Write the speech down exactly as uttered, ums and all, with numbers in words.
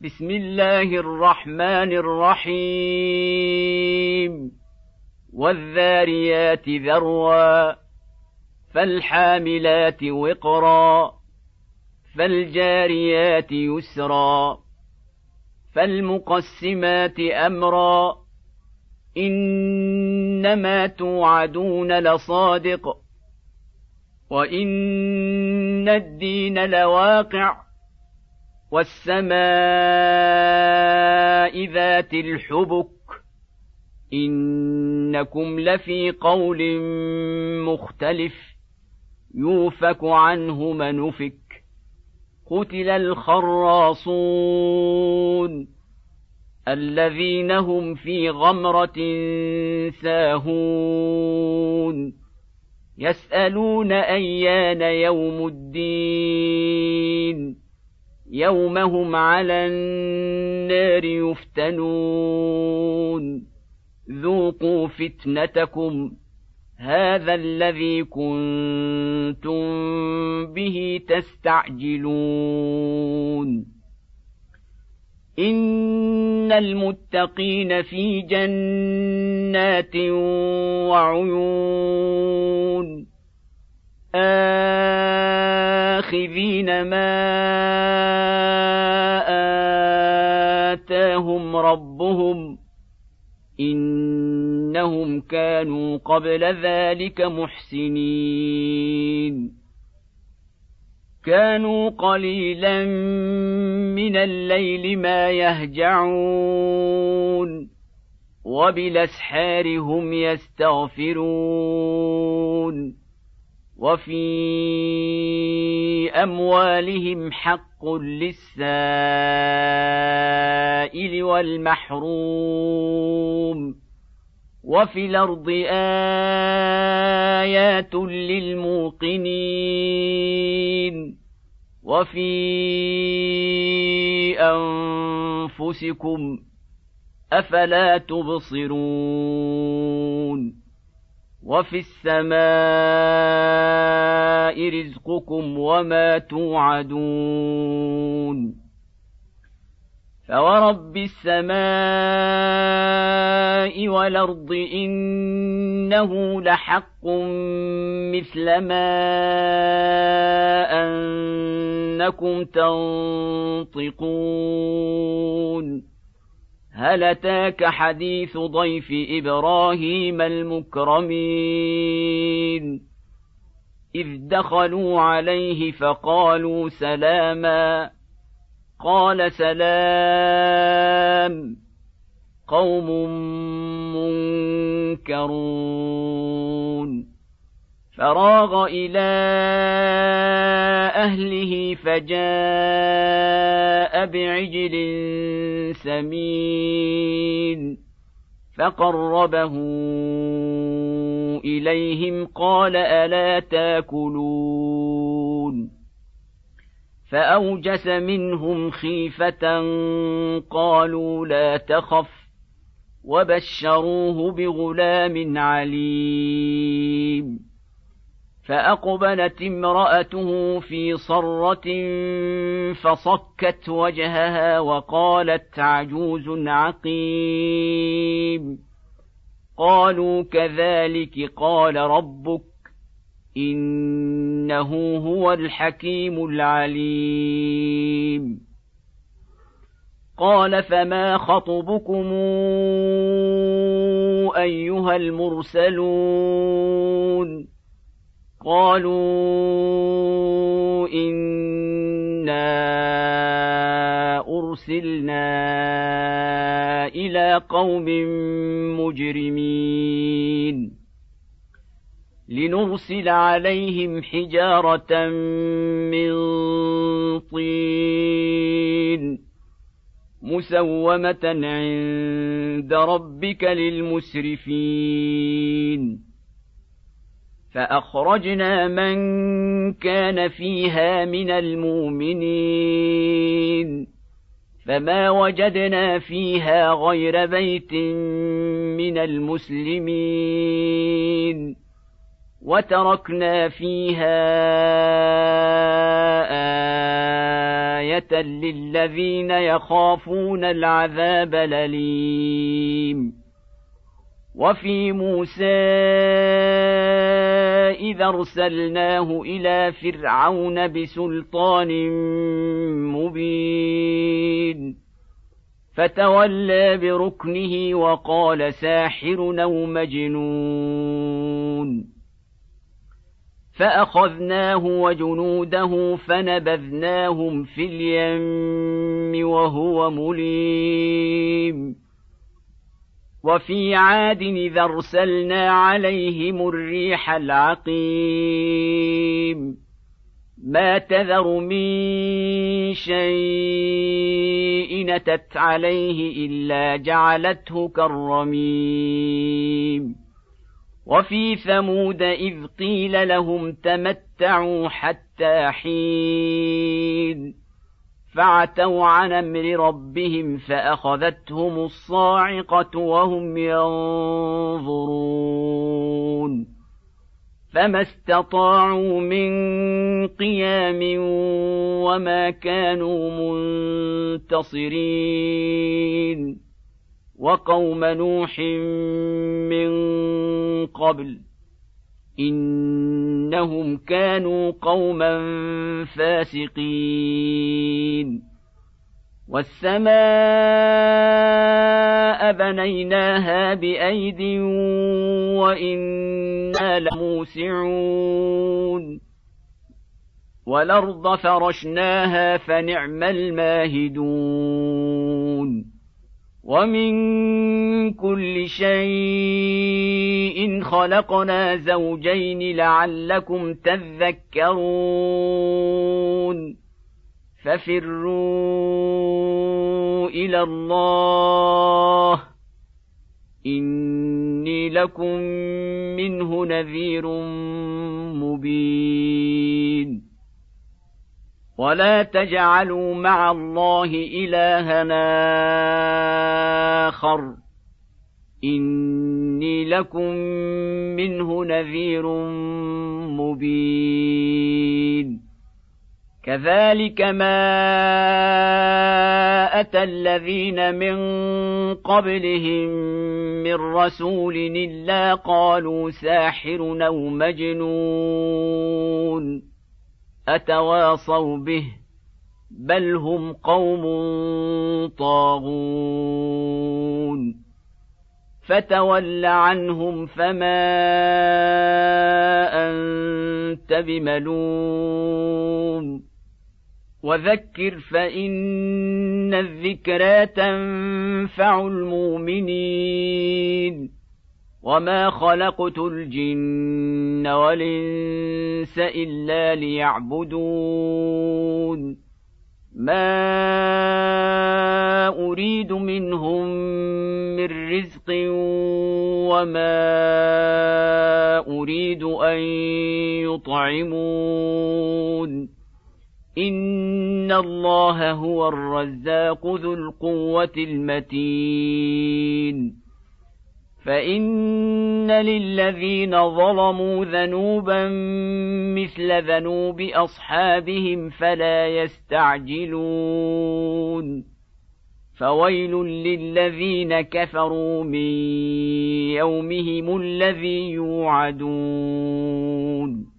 بسم الله الرحمن الرحيم والذاريات ذروا فالحاملات وقرا فالجاريات يسرا فالمقسمات أمرا إنما توعدون لصادق وإن الدين لواقع والسماء ذات الحبك إنكم لفي قول مختلف يوفك عنه من أفك قتل الخراصون الذين هم في غمرة ساهون يسألون أيان يوم الدين يوم هم على النار يفتنون ذوقوا فتنتكم هذا الذي كنتم به تستعجلون إن المتقين في جنات وعيون آخذين ما آتاهم ربهم إنهم كانوا قبل ذلك محسنين كانوا قليلا من الليل ما يهجعون وبالأسحار هم يستغفرون وفي أموالهم حق للسائل والمحروم وفي الأرض آيات للموقنين وفي أنفسكم أفلا تبصرون وفي السماء رزقكم وما توعدون فورب السماء والأرض إنه لحق مثل ما أنكم تنطقون هل أتاك حديث ضيف إبراهيم المكرمين إذ دخلوا عليه فقالوا سلاما قال سلام قوم منكرون فراغ إلى أهله فجاء بعجل سمين فقربه إليهم قال ألا تاكلون فأوجس منهم خيفة قالوا لا تخف وبشروه بغلام عليم فأقبلت امرأته في صرة فصكت وجهها وقالت عجوز عقيم قالوا كذلك قال ربك إنه هو الحكيم العليم قال فما خطبكم أيها المرسلون قالوا إنا أرسلنا إلى قوم مجرمين لنرسل عليهم حجارة من طين مسومة عند ربك للمسرفين فأخرجنا من كان فيها من المؤمنين فما وجدنا فيها غير بيت من المسلمين وتركنا فيها وآية للذين يخافون العذاب الأليم. وفي موسى إذا أرسلناه إلى فرعون بسلطان مبين فتولى بركنه وقال ساحر أو مجنون، فأخذناه وجنوده فنبذناهم في اليم وهو مليم. وفي عاد إذا أرسلنا عليهم الريح العقيم ما تذر من شيء أتت عليه إلا جعلته كالرميم. وفي ثمود إذ قيل لهم تمتعوا حتى حين فعتوا عن أمر ربهم فأخذتهم الصاعقة وهم ينظرون فما استطاعوا من قيام وما كانوا منتصرين. وقوم نوح من قبل إنهم كانوا قوما فاسقين. والسماء بنيناها بأيد وإنا لموسعون والأرض فرشناها فنعم الماهدون. ومن كل شيء خلقنا زوجين لعلكم تذكرون ففروا إلى الله إني لكم منه نذير مبين. ولا تجعلوا مع الله إلهًا آخر إني لكم منه نذير مبين. كذلك ما أتى الذين من قبلهم من رسول إلا قالوا ساحر أو مجنون أتواصوا به بل هم قوم طاغون. فتول عنهم فما أنت بملوم وذكر فإن الذكرى تنفع المؤمنين. وما خلقت الجن والإنس إلا ليعبدون ما أريد منهم من رزق وما أريد أن يطعمون إن الله هو الرزاق ذو القوة المتين. فإن للذين ظلموا ذنوبا مثل ذنوب أصحابهم فلا يستعجلون فويل للذين كفروا من يومهم الذي يوعدون.